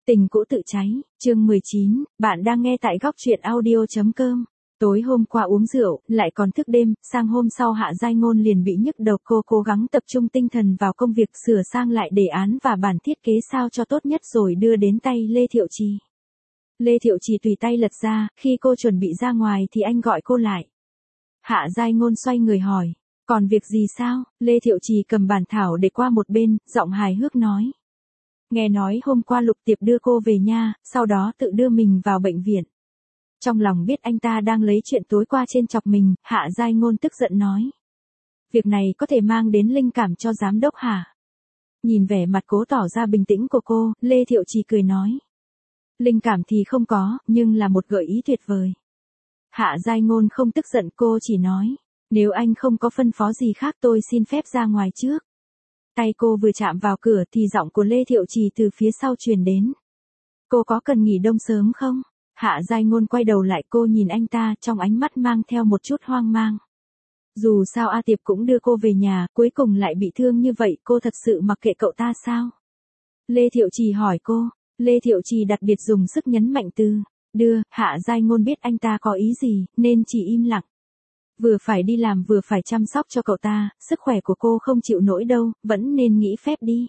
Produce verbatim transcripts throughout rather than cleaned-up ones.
Tình cũ tự cháy, chương mười chín, bạn đang nghe tại góc truyện audio.com. Tối hôm qua uống rượu, lại còn thức đêm, sang hôm sau Hạ Giai Ngôn liền bị nhức đầu. Cô cố gắng tập trung tinh thần vào công việc sửa sang lại đề án và bản thiết kế sao cho tốt nhất rồi đưa đến tay Lê Thiệu Trì. Lê Thiệu Trì tùy tay lật ra, khi cô chuẩn bị ra ngoài thì anh gọi cô lại. Hạ Giai Ngôn xoay người hỏi, còn việc gì sao? Lê Thiệu Trì cầm bản thảo để qua một bên, giọng hài hước nói. Nghe nói hôm qua Lục Tiệp đưa cô về nhà, sau đó tự đưa mình vào bệnh viện. Trong lòng biết anh ta đang lấy chuyện tối qua trên chọc mình, Hạ Giai Ngôn tức giận nói. Việc này có thể mang đến linh cảm cho giám đốc hả? Nhìn vẻ mặt cố tỏ ra bình tĩnh của cô, Lê Thiệu Trì cười nói. Linh cảm thì không có, nhưng là một gợi ý tuyệt vời. Hạ Giai Ngôn không tức giận, cô chỉ nói. Nếu anh không có phân phó gì khác tôi xin phép ra ngoài trước. Tay cô vừa chạm vào cửa thì giọng của Lê Thiệu Trì từ phía sau truyền đến. Cô có cần nghỉ đông sớm không? Hạ Giai Ngôn quay đầu lại, cô nhìn anh ta, trong ánh mắt mang theo một chút hoang mang. Dù sao A Tiệp cũng đưa cô về nhà, cuối cùng lại bị thương như vậy, cô thật sự mặc kệ cậu ta sao? Lê Thiệu Trì hỏi cô. Lê Thiệu Trì đặc biệt dùng sức nhấn mạnh từ đưa. Hạ Giai Ngôn biết anh ta có ý gì, nên chỉ im lặng. Vừa phải đi làm vừa phải chăm sóc cho cậu ta, sức khỏe của cô không chịu nổi đâu, vẫn nên nghĩ phép đi.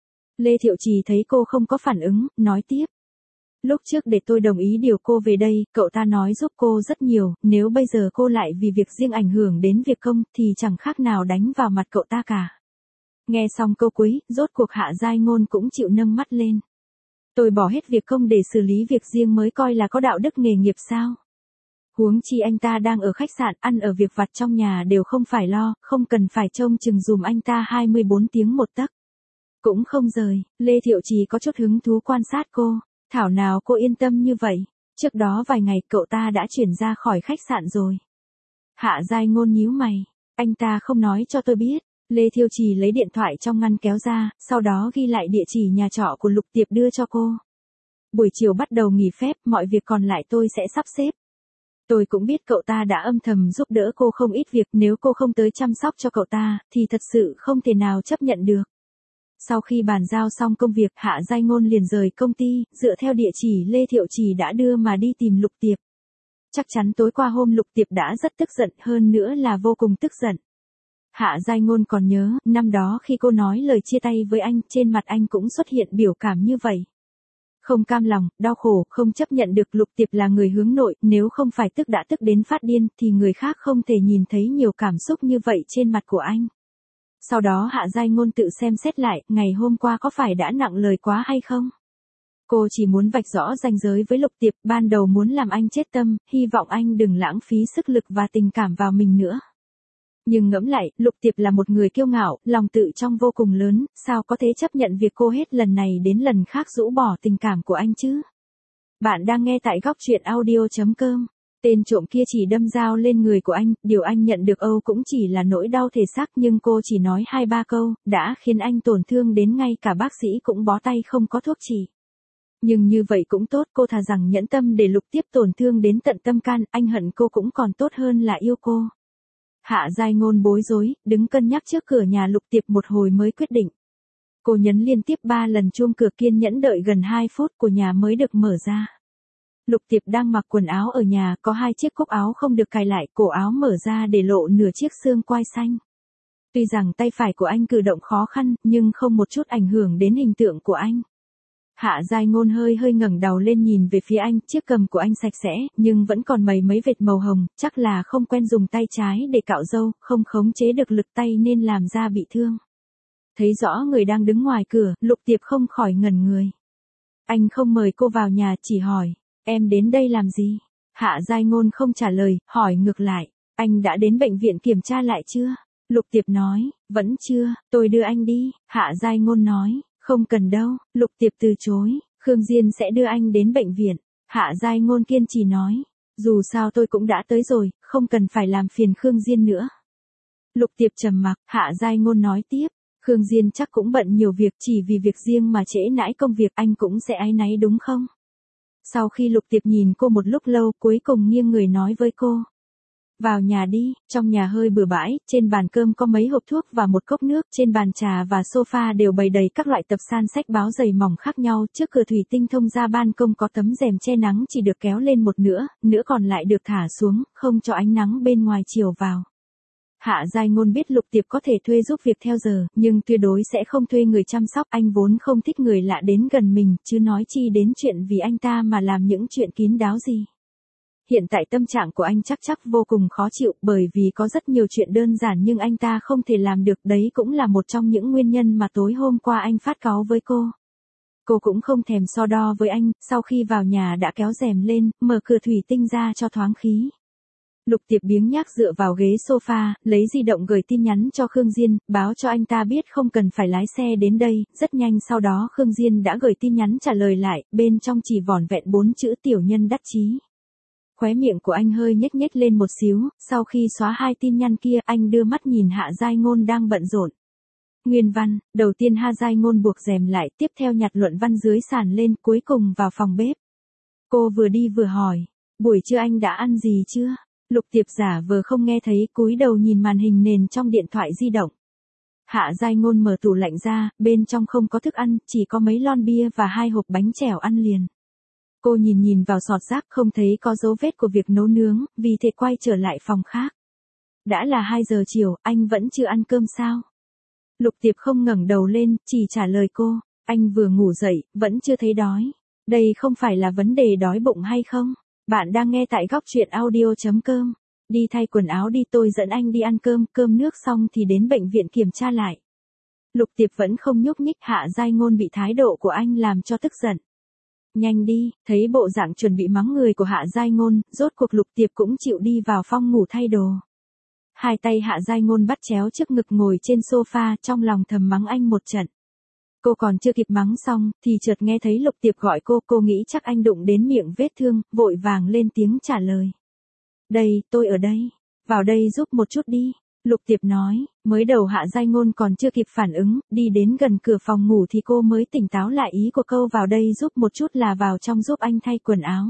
Lê Thiệu Trì thấy cô không có phản ứng, nói tiếp. Lúc trước để tôi đồng ý điều cô về đây, cậu ta nói giúp cô rất nhiều, nếu bây giờ cô lại vì việc riêng ảnh hưởng đến việc công thì chẳng khác nào đánh vào mặt cậu ta cả. Nghe xong câu cuối, rốt cuộc Hạ Giai Ngôn cũng chịu nâng mắt lên. Tôi bỏ hết việc công để xử lý việc riêng mới coi là có đạo đức nghề nghiệp sao? Huống chi anh ta đang ở khách sạn, ăn ở việc vặt trong nhà đều không phải lo, không cần phải trông chừng dùm anh ta hai mươi bốn tiếng một tấc. Cũng không rời, Lê Thiệu Trì có chút hứng thú quan sát cô, thảo nào cô yên tâm như vậy, trước đó vài ngày cậu ta đã chuyển ra khỏi khách sạn rồi. Hạ Giai Ngôn nhíu mày, anh ta không nói cho tôi biết. Lê Thiệu Trì lấy điện thoại trong ngăn kéo ra, sau đó ghi lại địa chỉ nhà trọ của Lục Tiệp đưa cho cô. Buổi chiều bắt đầu nghỉ phép, mọi việc còn lại tôi sẽ sắp xếp. Tôi cũng biết cậu ta đã âm thầm giúp đỡ cô không ít việc, nếu cô không tới chăm sóc cho cậu ta, thì thật sự không thể nào chấp nhận được. Sau khi bàn giao xong công việc, Hạ Giai Ngôn liền rời công ty, dựa theo địa chỉ Lê Thiệu Trì đã đưa mà đi tìm Lục Tiệp. Chắc chắn tối qua hôm Lục Tiệp đã rất tức giận, hơn nữa là vô cùng tức giận. Hạ Giai Ngôn còn nhớ, năm đó khi cô nói lời chia tay với anh, trên mặt anh cũng xuất hiện biểu cảm như vậy. Không cam lòng, đau khổ, không chấp nhận được. Lục Tiệp là người hướng nội, nếu không phải tức đã tức đến phát điên, thì người khác không thể nhìn thấy nhiều cảm xúc như vậy trên mặt của anh. Sau đó Hạ Giai Ngôn tự xem xét lại, ngày hôm qua có phải đã nặng lời quá hay không? Cô chỉ muốn vạch rõ ranh giới với Lục Tiệp, ban đầu muốn làm anh chết tâm, hy vọng anh đừng lãng phí sức lực và tình cảm vào mình nữa. Nhưng ngẫm lại, Lục Tiệp là một người kiêu ngạo, lòng tự trọng vô cùng lớn, sao có thể chấp nhận việc cô hết lần này đến lần khác rũ bỏ tình cảm của anh chứ? Bạn đang nghe tại góc truyện audio.com. Tên trộm kia chỉ đâm dao lên người của anh, điều anh nhận được Âu cũng chỉ là nỗi đau thể xác, nhưng cô chỉ nói hai ba câu, đã khiến anh tổn thương đến ngay cả bác sĩ cũng bó tay không có thuốc trị. Nhưng như vậy cũng tốt, cô thà rằng nhẫn tâm để Lục Tiệp tổn thương đến tận tâm can, anh hận cô cũng còn tốt hơn là yêu cô. Hạ Giai Ngôn bối rối, đứng cân nhắc trước cửa nhà Lục Tiệp một hồi mới quyết định. Cô nhấn liên tiếp ba lần chuông cửa, kiên nhẫn đợi gần hai phút của nhà mới được mở ra. Lục Tiệp đang mặc quần áo ở nhà, có hai chiếc cúc áo không được cài lại, cổ áo mở ra để lộ nửa chiếc xương quai xanh. Tuy rằng tay phải của anh cử động khó khăn, nhưng không một chút ảnh hưởng đến hình tượng của anh. Hạ Giai Ngôn hơi hơi ngẩng đầu lên nhìn về phía anh, chiếc cằm của anh sạch sẽ, nhưng vẫn còn mày mấy vệt màu hồng, chắc là không quen dùng tay trái để cạo râu, không khống chế được lực tay nên làm ra bị thương. Thấy rõ người đang đứng ngoài cửa, Lục Tiệp không khỏi ngẩn người. Anh không mời cô vào nhà, chỉ hỏi, em đến đây làm gì? Hạ Giai Ngôn không trả lời, hỏi ngược lại, anh đã đến bệnh viện kiểm tra lại chưa? Lục Tiệp nói, vẫn chưa, tôi đưa anh đi. Hạ Giai Ngôn nói, không cần đâu. Lục Tiệp từ chối, Khương Diên sẽ đưa anh đến bệnh viện. Hạ Giai Ngôn kiên trì nói, dù sao tôi cũng đã tới rồi, không cần phải làm phiền Khương Diên nữa. Lục Tiệp trầm mặc, Hạ Giai Ngôn nói tiếp, Khương Diên chắc cũng bận nhiều việc, chỉ vì việc riêng mà trễ nãi công việc, anh cũng sẽ áy náy đúng không? Sau khi Lục Tiệp nhìn cô một lúc lâu, cuối cùng nghiêng người nói với cô, Vào nhà đi, trong nhà hơi bừa bãi, trên bàn cơm có mấy hộp thuốc và một cốc nước, trên bàn trà và sofa đều bày đầy các loại tập san sách báo dày mỏng khác nhau, trước cửa thủy tinh thông ra ban công có tấm rèm che nắng chỉ được kéo lên một nửa, nửa còn lại được thả xuống, không cho ánh nắng bên ngoài chiều vào. Hạ Giai Ngôn biết Lục Tiệp có thể thuê giúp việc theo giờ, nhưng tuyệt đối sẽ không thuê người chăm sóc, anh vốn không thích người lạ đến gần mình, chứ nói chi đến chuyện vì anh ta mà làm những chuyện kín đáo gì. Hiện tại tâm trạng của anh chắc chắc vô cùng khó chịu, bởi vì có rất nhiều chuyện đơn giản nhưng anh ta không thể làm được, đấy cũng là một trong những nguyên nhân mà tối hôm qua anh phát cáu với cô. Cô cũng không thèm so đo với anh, sau khi vào nhà đã kéo rèm lên, mở cửa thủy tinh ra cho thoáng khí. Lục Tiệp biếng nhác dựa vào ghế sofa, lấy di động gửi tin nhắn cho Khương Diên, báo cho anh ta biết không cần phải lái xe đến đây, rất nhanh sau đó Khương Diên đã gửi tin nhắn trả lời lại, bên trong chỉ vỏn vẹn bốn chữ tiểu nhân đắc chí. Khóe miệng của anh hơi nhếch nhếch lên một xíu, sau khi xóa hai tin nhắn kia, anh đưa mắt nhìn Hạ Giai Ngôn đang bận rộn. Nguyên văn, đầu tiên Hạ Giai Ngôn buộc rèm lại, tiếp theo nhặt luận văn dưới sàn lên, cuối cùng vào phòng bếp. Cô vừa đi vừa hỏi, buổi trưa anh đã ăn gì chưa? Lục Tiệp giả vờ không nghe thấy, cúi đầu nhìn màn hình nền trong điện thoại di động. Hạ Giai Ngôn mở tủ lạnh ra, bên trong không có thức ăn, chỉ có mấy lon bia và hai hộp bánh chèo ăn liền. Cô nhìn nhìn vào sọt rác không thấy có dấu vết của việc nấu nướng, vì thế quay trở lại phòng khác. Đã là hai giờ chiều, anh vẫn chưa ăn cơm sao? Lục Tiệp không ngẩng đầu lên, chỉ trả lời cô, anh vừa ngủ dậy, vẫn chưa thấy đói. Đây không phải là vấn đề đói bụng hay không? Bạn đang nghe tại góc truyện audio chấm com. Đi thay quần áo đi, tôi dẫn anh đi ăn cơm, cơm nước xong thì đến bệnh viện kiểm tra lại. Lục Tiệp vẫn không nhúc nhích, Hạ Giai Ngôn bị thái độ của anh làm cho tức giận. Nhanh đi, thấy bộ dạng chuẩn bị mắng người của Hạ Giai Ngôn, rốt cuộc Lục Tiệp cũng chịu đi vào phòng ngủ thay đồ. Hai tay Hạ Giai Ngôn bắt chéo trước ngực ngồi trên sofa, trong lòng thầm mắng anh một trận. Cô còn chưa kịp mắng xong, thì chợt nghe thấy Lục Tiệp gọi cô, cô nghĩ chắc anh đụng đến miệng vết thương, vội vàng lên tiếng trả lời. Đây, tôi ở đây, vào đây giúp một chút đi. Lục Tiệp nói, mới đầu Hạ Giai Ngôn còn chưa kịp phản ứng, đi đến gần cửa phòng ngủ thì cô mới tỉnh táo lại, ý của câu vào đây giúp một chút là vào trong giúp anh thay quần áo.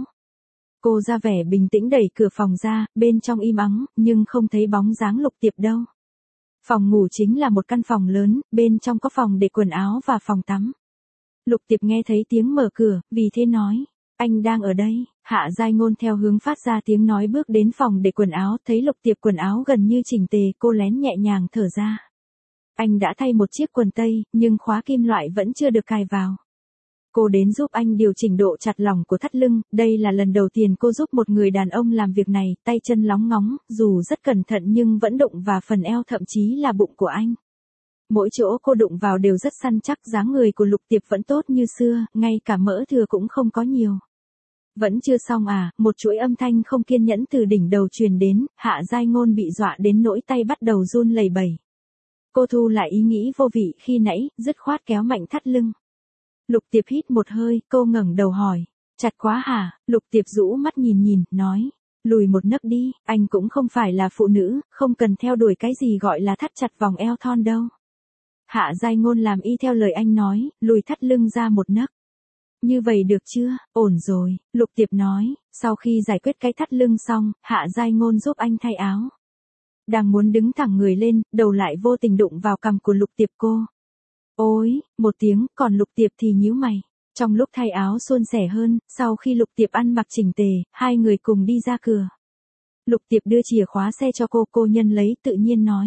Cô ra vẻ bình tĩnh đẩy cửa phòng ra, bên trong im ắng, nhưng không thấy bóng dáng Lục Tiệp đâu. Phòng ngủ chính là một căn phòng lớn, bên trong có phòng để quần áo và phòng tắm. Lục Tiệp nghe thấy tiếng mở cửa, vì thế nói, anh đang ở đây. Hạ Giai Ngôn theo hướng phát ra tiếng nói bước đến phòng để quần áo, thấy Lục Tiệp quần áo gần như chỉnh tề, cô lén nhẹ nhàng thở ra. Anh đã thay một chiếc quần tây, nhưng khóa kim loại vẫn chưa được cài vào. Cô đến giúp anh điều chỉnh độ chặt lỏng của thắt lưng, đây là lần đầu tiên cô giúp một người đàn ông làm việc này, tay chân lóng ngóng, dù rất cẩn thận nhưng vẫn đụng vào phần eo, thậm chí là bụng của anh. Mỗi chỗ cô đụng vào đều rất săn chắc, dáng người của Lục Tiệp vẫn tốt như xưa, ngay cả mỡ thừa cũng không có nhiều. Vẫn chưa xong à, một chuỗi âm thanh không kiên nhẫn từ đỉnh đầu truyền đến, Hạ Giai Ngôn bị dọa đến nỗi tay bắt đầu run lẩy bẩy. Cô thu lại ý nghĩ vô vị khi nãy, dứt khoát kéo mạnh thắt lưng. Lục Tiệp hít một hơi, cô ngẩng đầu hỏi, chặt quá hả? Lục Tiệp rũ mắt nhìn nhìn, nói, lùi một nấc đi, anh cũng không phải là phụ nữ, không cần theo đuổi cái gì gọi là thắt chặt vòng eo thon đâu. Hạ Giai Ngôn làm y theo lời anh nói, lùi thắt lưng ra một nấc. Như vậy được chưa? Ổn rồi, Lục Tiệp nói, sau khi giải quyết cái thắt lưng xong, Hạ Giai Ngôn giúp anh thay áo. Đang muốn đứng thẳng người lên, đầu lại vô tình đụng vào cằm của Lục Tiệp cô. Ôi, một tiếng, còn Lục Tiệp thì nhíu mày. Trong lúc thay áo suôn sẻ hơn, sau khi Lục Tiệp ăn mặc chỉnh tề, hai người cùng đi ra cửa. Lục Tiệp đưa chìa khóa xe cho cô, cô nhân lấy, tự nhiên nói.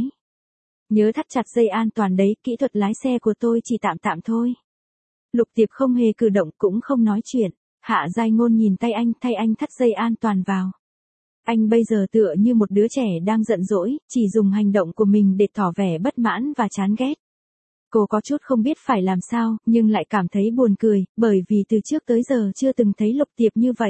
Nhớ thắt chặt dây an toàn đấy, kỹ thuật lái xe của tôi chỉ tạm tạm thôi. Lục Tiệp không hề cử động, cũng không nói chuyện. Hạ Giai Ngôn nhìn tay anh, thay anh thắt dây an toàn vào. Anh bây giờ tựa như một đứa trẻ đang giận dỗi, chỉ dùng hành động của mình để tỏ vẻ bất mãn và chán ghét. Cô có chút không biết phải làm sao, nhưng lại cảm thấy buồn cười, bởi vì từ trước tới giờ chưa từng thấy Lục Tiệp như vậy.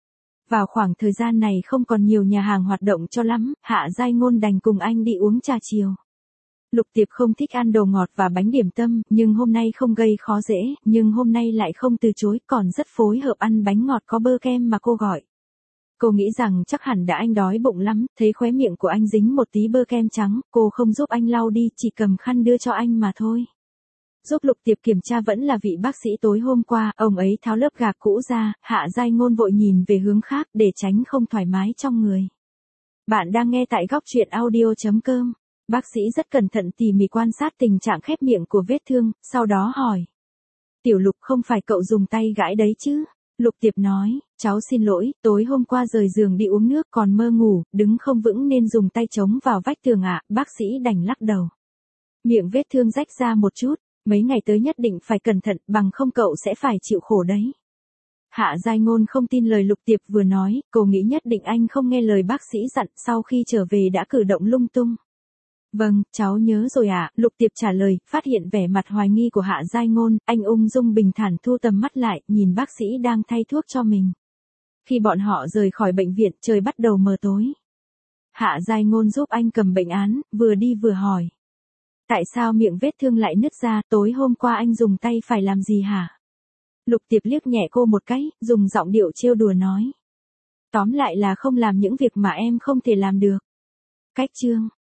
Vào khoảng thời gian này không còn nhiều nhà hàng hoạt động cho lắm, Hạ Giai Ngôn đành cùng anh đi uống trà chiều. Lục Tiệp không thích ăn đồ ngọt và bánh điểm tâm, nhưng hôm nay không gây khó dễ, nhưng hôm nay lại không từ chối, còn rất phối hợp ăn bánh ngọt có bơ kem mà cô gọi. Cô nghĩ rằng chắc hẳn đã anh đói bụng lắm, thấy khóe miệng của anh dính một tí bơ kem trắng, cô không giúp anh lau đi, chỉ cầm khăn đưa cho anh mà thôi. Giúp Lục Tiệp kiểm tra vẫn là vị bác sĩ tối hôm qua, ông ấy tháo lớp gạc cũ ra, Hạ Giai Ngôn vội nhìn về hướng khác để tránh không thoải mái trong người. Bạn đang nghe tại góc chuyện audio chấm com. Bác sĩ rất cẩn thận tỉ mỉ quan sát tình trạng khép miệng của vết thương, sau đó hỏi. Tiểu Lục, không phải cậu dùng tay gãi đấy chứ? Lục Tiệp nói, cháu xin lỗi, tối hôm qua rời giường đi uống nước còn mơ ngủ, đứng không vững nên dùng tay chống vào vách tường ạ. Bác sĩ đành lắc đầu. Miệng vết thương rách ra một chút, mấy ngày tới nhất định phải cẩn thận, bằng không cậu sẽ phải chịu khổ đấy. Hạ Giai Ngôn không tin lời Lục Tiệp vừa nói, cô nghĩ nhất định anh không nghe lời bác sĩ dặn, sau khi trở về đã cử động lung tung. Vâng, cháu nhớ rồi ạ, Lục Tiệp trả lời, phát hiện vẻ mặt hoài nghi của Hạ Giai Ngôn, anh ung dung bình thản thu tầm mắt lại, nhìn bác sĩ đang thay thuốc cho mình. Khi bọn họ rời khỏi bệnh viện, trời bắt đầu mờ tối. Hạ Giai Ngôn giúp anh cầm bệnh án, vừa đi vừa hỏi. Tại sao miệng vết thương lại nứt ra, tối hôm qua anh dùng tay phải làm gì hả? Lục Tiệp liếc nhẹ cô một cái, dùng giọng điệu trêu đùa nói. Tóm lại là không làm những việc mà em không thể làm được. Cách chương